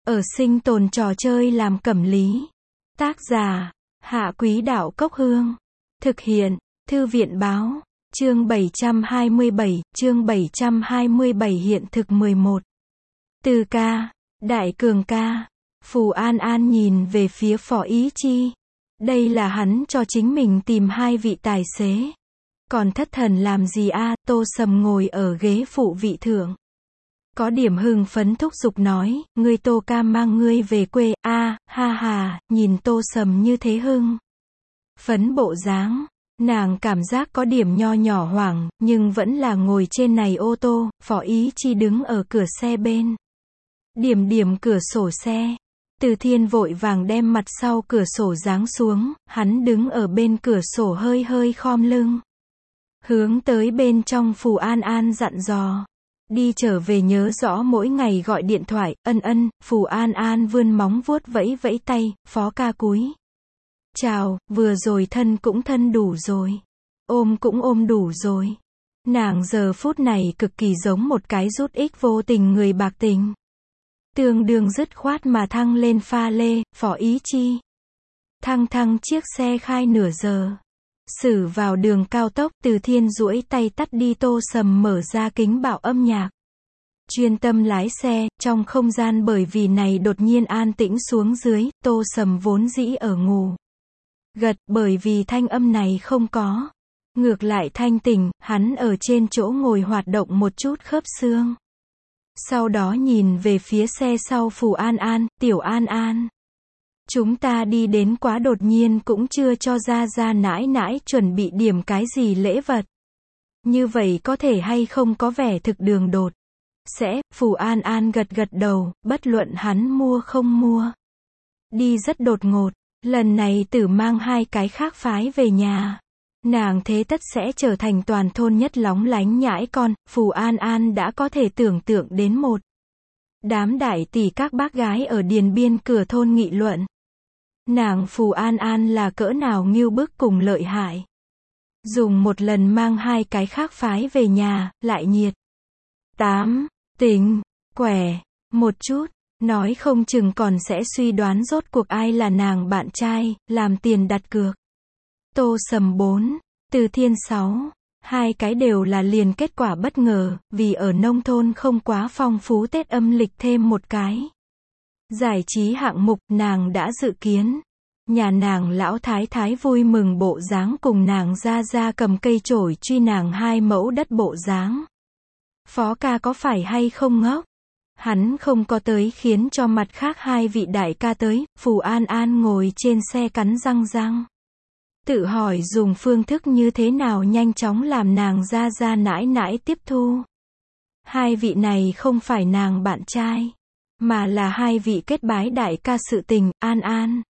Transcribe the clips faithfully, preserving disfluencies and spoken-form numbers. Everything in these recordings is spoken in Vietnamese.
Ở sinh tồn trò chơi làm cẩm lý. Tác giả, Hạ Quý Đạo Cốc Hương. Thực hiện, Thư viện Báo. Chương bảy trăm hai mươi bảy, chương bảy trăm hai mươi bảy hiện thực mười một. Từ ca, Đại Cường ca. Phù An An nhìn về phía Phó Ý Chi. Đây là hắn cho chính mình tìm hai vị tài xế. Còn thất thần làm gì a? Tô Sầm ngồi ở ghế phụ vị thượng. Có điểm hưng phấn thúc giục nói, ngươi Tô ca mang ngươi về quê, a, ha ha, nhìn Tô Sầm như thế hưng phấn bộ dáng, nàng cảm giác có điểm nho nhỏ hoảng, nhưng vẫn là ngồi trên này ô tô. Phó Ý Chi đứng ở cửa xe bên. Điểm điểm cửa sổ xe. Từ Thiên vội vàng đem mặt sau cửa sổ giáng xuống, hắn đứng ở bên cửa sổ hơi hơi khom lưng. Hướng tới bên trong Phù An An dặn dò. Đi trở về nhớ rõ mỗi ngày gọi điện thoại, ân ân. Phù An An vươn móng vuốt vẫy vẫy tay, Phó ca cúi chào, vừa rồi thân cũng thân đủ rồi. Ôm cũng ôm đủ rồi. Nàng giờ phút này cực kỳ giống một cái rút ích vô tình người bạc tình. Tương đương dứt khoát mà thăng lên pha lê. Phó Ý Chi. Thăng thăng chiếc xe khai nửa giờ. Xử vào đường cao tốc. Từ Thiên duỗi tay tắt đi Tô Sầm mở ra kính bảo âm nhạc. Chuyên tâm lái xe. Trong không gian bởi vì này đột nhiên an tĩnh xuống dưới. Tô Sầm vốn dĩ ở ngủ gật, bởi vì thanh âm này không có. Ngược lại thanh tỉnh, hắn ở trên chỗ ngồi hoạt động một chút khớp xương. Sau đó nhìn về phía xe sau Phù An An, Tiểu An An. Chúng ta đi đến quá đột nhiên cũng chưa cho ra ra nãi nãi chuẩn bị điểm cái gì lễ vật. Như vậy có thể hay không có vẻ thực đường đột. Sẽ, Phù An An gật gật đầu, bất luận hắn mua không mua. Đi rất đột ngột, lần này tử mang hai cái khác phái về nhà. Nàng thế tất sẽ trở thành toàn thôn nhất lóng lánh nhãi con. Phù An An đã có thể tưởng tượng đến một đám đại tỷ các bác gái ở điền biên cửa thôn nghị luận. Nàng Phù An An là cỡ nào ngưu bức cùng lợi hại. Dùng một lần mang hai cái khác phái về nhà, lại nhiệt. Tám, tình, quẻ, một chút, nói không chừng còn sẽ suy đoán rốt cuộc ai là nàng bạn trai, làm tiền đặt cược. Tô Sầm bốn, Từ Thiên sáu, hai cái đều là liền kết quả bất ngờ, vì ở nông thôn không quá phong phú Tết âm lịch thêm một cái giải trí hạng mục. Nàng đã dự kiến nhà nàng lão thái thái vui mừng bộ dáng cùng nàng ra ra cầm cây chổi truy nàng hai mẫu đất bộ dáng. Phó ca có phải hay không ngốc? Hắn không có tới khiến cho mặt khác hai vị đại ca tới. Phù An An ngồi trên xe cắn răng răng. Tự hỏi dùng phương thức như thế nào nhanh chóng làm nàng ra ra nãi nãi tiếp thu. Hai vị này không phải nàng bạn trai, mà là hai vị kết bái đại ca sự tình. An An,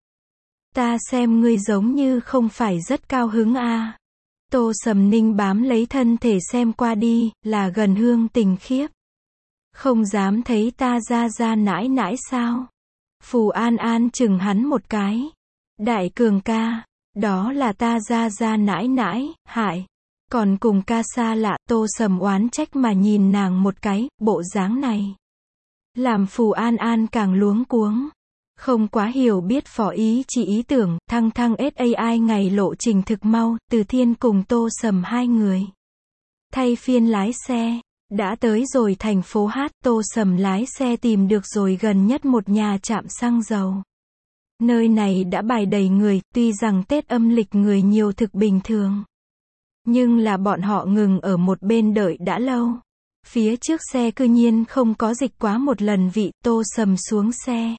ta xem ngươi giống như không phải rất cao hứng a. À. Tô Sầm Ninh bám lấy thân thể xem qua đi, là gần hương tình khiếp. Không dám thấy ta ra ra nãi nãi sao? Phù An An chừng hắn một cái. Đại Cường ca, đó là ta ra ra nãi nãi, hại. Còn cùng ca xa lạ. Tô Sầm oán trách mà nhìn nàng một cái, bộ dáng này làm Phù An An càng luống cuống. Không quá hiểu biết Phó Ý chỉ ý tưởng. Thăng thăng ét a i ngày lộ trình thực mau. Từ Thiên cùng Tô Sầm hai người thay phiên lái xe. Đã tới rồi thành phố Hát. Tô Sầm lái xe tìm được rồi gần nhất một nhà trạm xăng dầu. Nơi này đã bài đầy người. Tuy rằng Tết âm lịch người nhiều thực bình thường, nhưng là bọn họ ngừng ở một bên đợi đã lâu. Phía trước xe cư nhiên không có dịch quá một lần vị. Tô Sầm xuống xe,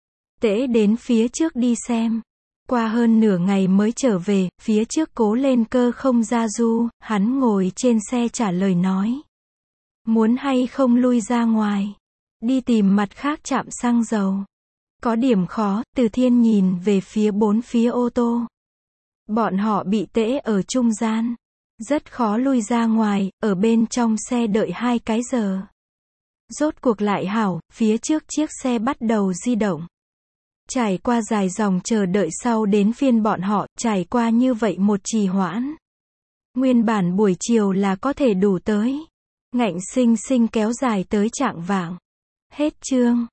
tễ đến phía trước đi xem. Qua hơn nửa ngày mới trở về. Phía trước Cố Lên Cơ không ra du. Hắn ngồi trên xe trả lời nói, muốn hay không lui ra ngoài, đi tìm mặt khác trạm xăng dầu. Có điểm khó. Từ Thiên nhìn về phía bốn phía ô tô. Bọn họ bị tễ ở trung gian, rất khó lui ra ngoài, ở bên trong xe đợi hai cái giờ. Rốt cuộc lại hảo, phía trước chiếc xe bắt đầu di động. Trải qua dài dòng chờ đợi sau đến phiên bọn họ. Trải qua như vậy một trì hoãn, nguyên bản buổi chiều là có thể đủ tới, ngạnh sinh sinh kéo dài tới chạng vạng. Hết chương.